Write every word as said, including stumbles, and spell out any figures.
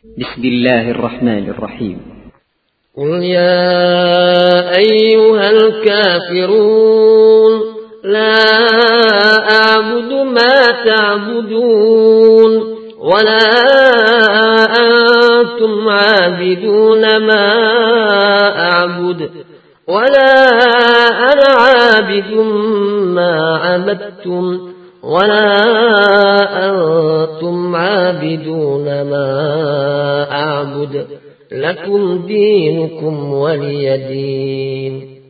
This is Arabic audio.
بسم الله الرحمن الرحيم. قل يا أيها الكافرون لا أعبد ما تعبدون ولا أنتم عابدون ما أعبد ولا أنا عابد ما عبدتم ولا أنتم عابدون ما أعبد لكم دينكم ولي دين.